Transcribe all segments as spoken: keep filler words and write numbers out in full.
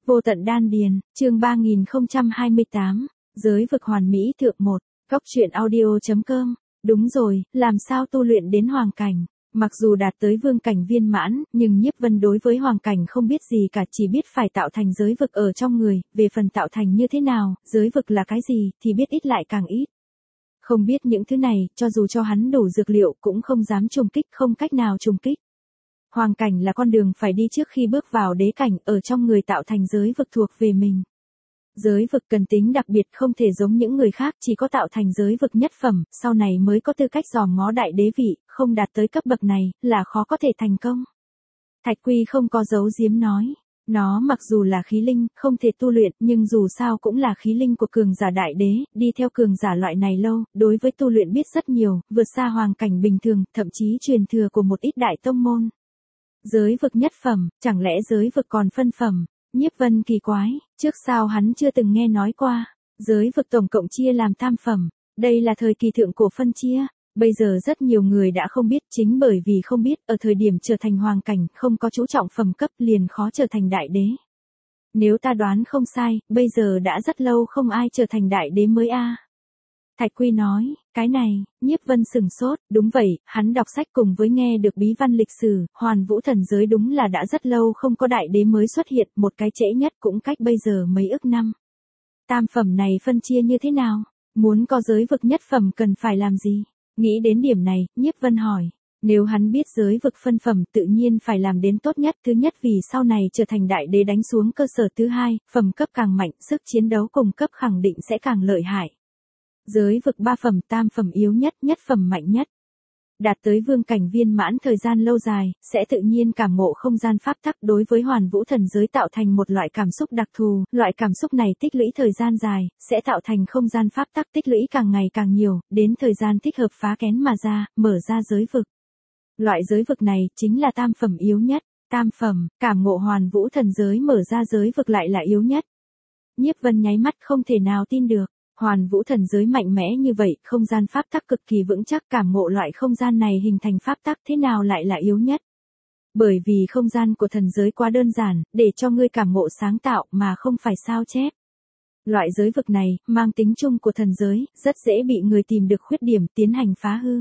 Vô tận đan điền, chương ba nghìn không trăm hai mươi tám, giới vực hoàn mỹ thượng một, góc truyện audio.com. Đúng rồi, làm sao tu luyện đến hoàng cảnh? Mặc dù đạt tới vương cảnh viên mãn, nhưng Nhiếp Vân đối với hoàng cảnh không biết gì cả, chỉ biết phải tạo thành giới vực ở trong người, về phần tạo thành như thế nào, giới vực là cái gì, thì biết ít lại càng ít. Không biết những thứ này, cho dù cho hắn đủ dược liệu cũng không dám trùng kích, không cách nào trùng kích. Hoàng cảnh là con đường phải đi trước khi bước vào đế cảnh, ở trong người tạo thành giới vực thuộc về mình. Giới vực cần tính đặc biệt, không thể giống những người khác, chỉ có tạo thành giới vực nhất phẩm, sau này mới có tư cách dòm ngó đại đế vị, không đạt tới cấp bậc này, là khó có thể thành công. Thạch Quy không có giấu giếm nói, nó mặc dù là khí linh, không thể tu luyện, nhưng dù sao cũng là khí linh của cường giả đại đế, đi theo cường giả loại này lâu, đối với tu luyện biết rất nhiều, vượt xa hoàng cảnh bình thường, thậm chí truyền thừa của một ít đại tông môn. Giới vực nhất phẩm, chẳng lẽ giới vực còn phân phẩm? Nhiếp Vân kỳ quái, trước sao hắn chưa từng nghe nói qua. Giới vực tổng cộng chia làm tam phẩm, đây là thời kỳ thượng cổ phân chia. Bây giờ rất nhiều người đã không biết, chính bởi vì không biết, ở thời điểm trở thành hoàng cảnh, không có chú trọng phẩm cấp liền khó trở thành đại đế. Nếu ta đoán không sai, bây giờ đã rất lâu không ai trở thành đại đế mới a. Thạch Quy nói, cái này, Nhiếp Vân sừng sốt, đúng vậy, hắn đọc sách cùng với nghe được bí văn lịch sử, hoàn vũ thần giới đúng là đã rất lâu không có đại đế mới xuất hiện, một cái trễ nhất cũng cách bây giờ mấy ức năm. Tam phẩm này phân chia như thế nào? Muốn có giới vực nhất phẩm cần phải làm gì? Nghĩ đến điểm này, Nhiếp Vân hỏi, nếu hắn biết giới vực phân phẩm tự nhiên phải làm đến tốt nhất, thứ nhất vì sau này trở thành đại đế đánh xuống cơ sở, thứ hai, phẩm cấp càng mạnh, sức chiến đấu cùng cấp khẳng định sẽ càng lợi hại. Giới vực ba phẩm, tam phẩm yếu nhất, nhất phẩm mạnh nhất. Đạt tới vương cảnh viên mãn thời gian lâu dài, sẽ tự nhiên cảm ngộ không gian pháp tắc, đối với hoàn vũ thần giới tạo thành một loại cảm xúc đặc thù, loại cảm xúc này tích lũy thời gian dài, sẽ tạo thành không gian pháp tắc tích lũy càng ngày càng nhiều, đến thời gian thích hợp phá kén mà ra, mở ra giới vực. Loại giới vực này chính là tam phẩm yếu nhất, tam phẩm, cảm ngộ hoàn vũ thần giới mở ra giới vực lại là yếu nhất. Nhiếp Vân nháy mắt không thể nào tin được. Hoàn vũ thần giới mạnh mẽ như vậy, không gian pháp tắc cực kỳ vững chắc, cảm ngộ loại không gian này hình thành pháp tắc thế nào lại là yếu nhất. Bởi vì không gian của thần giới quá đơn giản, để cho ngươi cảm ngộ sáng tạo mà không phải sao chép. Loại giới vực này, mang tính chung của thần giới, rất dễ bị người tìm được khuyết điểm tiến hành phá hư.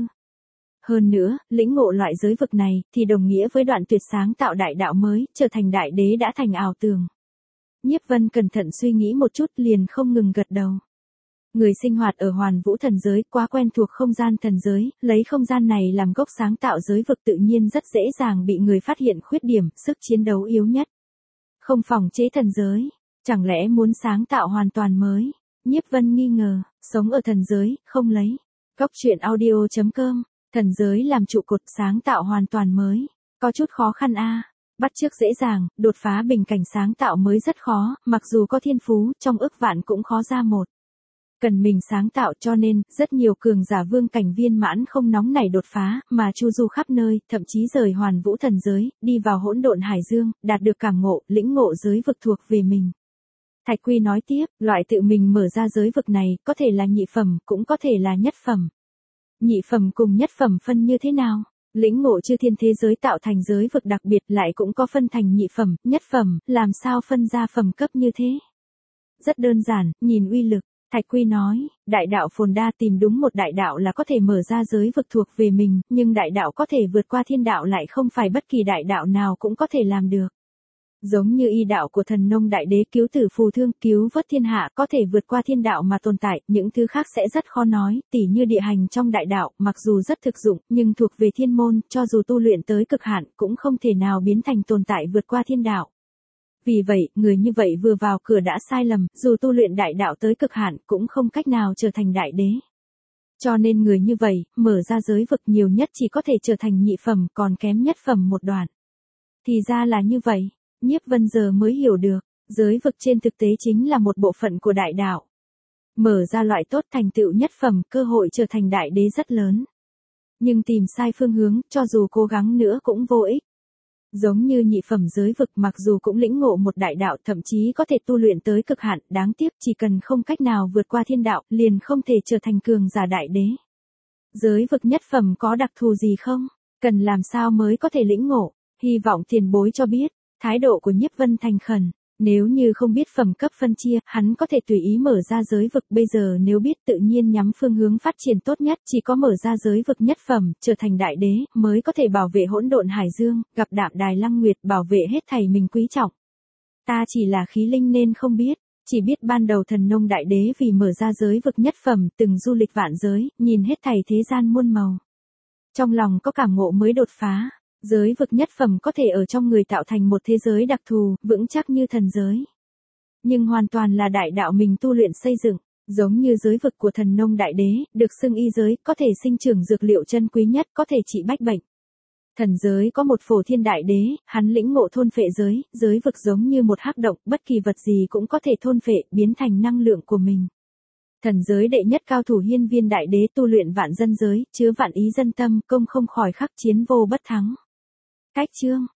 Hơn nữa, lĩnh ngộ loại giới vực này, thì đồng nghĩa với đoạn tuyệt sáng tạo đại đạo mới, trở thành đại đế đã thành ảo tưởng. Nhiếp Vân cẩn thận suy nghĩ một chút liền không ngừng gật đầu. Người sinh hoạt ở hoàn vũ thần giới quá quen thuộc không gian thần giới, lấy không gian này làm gốc sáng tạo giới vực tự nhiên rất dễ dàng bị người phát hiện khuyết điểm, sức chiến đấu yếu nhất. Không phòng chế thần giới, chẳng lẽ muốn sáng tạo hoàn toàn mới? Nhiếp Vân nghi ngờ, sống ở thần giới, không lấy. Góc truyện audio.com, thần giới làm trụ cột sáng tạo hoàn toàn mới, có chút khó khăn a. Bắt chước dễ dàng, đột phá bình cảnh sáng tạo mới rất khó, mặc dù có thiên phú, trong ức vạn cũng khó ra một. Cần mình sáng tạo, cho nên, rất nhiều cường giả vương cảnh viên mãn không nóng nảy đột phá, mà chu du khắp nơi, thậm chí rời hoàn vũ thần giới, đi vào hỗn độn hải dương, đạt được cảm ngộ, lĩnh ngộ giới vực thuộc về mình. Thạch Quy nói tiếp, loại tự mình mở ra giới vực này, có thể là nhị phẩm, cũng có thể là nhất phẩm. Nhị phẩm cùng nhất phẩm phân như thế nào? Lĩnh ngộ chư thiên thế giới tạo thành giới vực đặc biệt, lại cũng có phân thành nhị phẩm, nhất phẩm, làm sao phân ra phẩm cấp như thế? Rất đơn giản, nhìn uy lực. Thạch Quy nói, đại đạo phồn đa, tìm đúng một đại đạo là có thể mở ra giới vực thuộc về mình, nhưng đại đạo có thể vượt qua thiên đạo lại không phải bất kỳ đại đạo nào cũng có thể làm được. Giống như y đạo của thần nông đại đế cứu tử phù thương, cứu vớt thiên hạ, có thể vượt qua thiên đạo mà tồn tại, những thứ khác sẽ rất khó nói, tỉ như địa hành trong đại đạo, mặc dù rất thực dụng, nhưng thuộc về thiên môn, cho dù tu luyện tới cực hạn, cũng không thể nào biến thành tồn tại vượt qua thiên đạo. Vì vậy, người như vậy vừa vào cửa đã sai lầm, dù tu luyện đại đạo tới cực hạn, cũng không cách nào trở thành đại đế. Cho nên người như vậy, mở ra giới vực nhiều nhất chỉ có thể trở thành nhị phẩm, còn kém nhất phẩm một đoạn. Thì ra là như vậy, Nhiếp Vân giờ mới hiểu được, giới vực trên thực tế chính là một bộ phận của đại đạo. Mở ra loại tốt thành tựu nhất phẩm, cơ hội trở thành đại đế rất lớn. Nhưng tìm sai phương hướng, cho dù cố gắng nữa cũng vô ích. Giống như nhị phẩm giới vực, mặc dù cũng lĩnh ngộ một đại đạo, thậm chí có thể tu luyện tới cực hạn, đáng tiếc chỉ cần không cách nào vượt qua thiên đạo, liền không thể trở thành cường giả đại đế. Giới vực nhất phẩm có đặc thù gì không? Cần làm sao mới có thể lĩnh ngộ? Hy vọng tiền bối cho biết. Thái độ của Nhiếp Vân thành khẩn. Nếu như không biết phẩm cấp phân chia, hắn có thể tùy ý mở ra giới vực, bây giờ nếu biết tự nhiên nhắm phương hướng phát triển tốt nhất, chỉ có mở ra giới vực nhất phẩm, trở thành đại đế, mới có thể bảo vệ hỗn độn hải dương, gặp Đạm Đài Lăng Nguyệt, bảo vệ hết thảy mình quý trọng. Ta chỉ là khí linh nên không biết, chỉ biết ban đầu Thần Nông Đại Đế vì mở ra giới vực nhất phẩm, từng du lịch vạn giới, nhìn hết thảy thế gian muôn màu. Trong lòng có cảm ngộ mới đột phá. Giới vực nhất phẩm có thể ở trong người tạo thành một thế giới đặc thù, vững chắc như thần giới. Nhưng hoàn toàn là đại đạo mình tu luyện xây dựng, giống như giới vực của Thần Nông Đại Đế, được xưng y giới, có thể sinh trưởng dược liệu chân quý nhất, có thể trị bách bệnh. Thần giới có một Phổ Thiên Đại Đế, hắn lĩnh ngộ thôn phệ giới, giới vực giống như một hắc động, bất kỳ vật gì cũng có thể thôn phệ, biến thành năng lượng của mình. Thần giới đệ nhất cao thủ Hiên Viên Đại Đế tu luyện vạn dân giới, chứa vạn ý dân tâm, công không khỏi khắc chiến vô bất thắng. Cách chương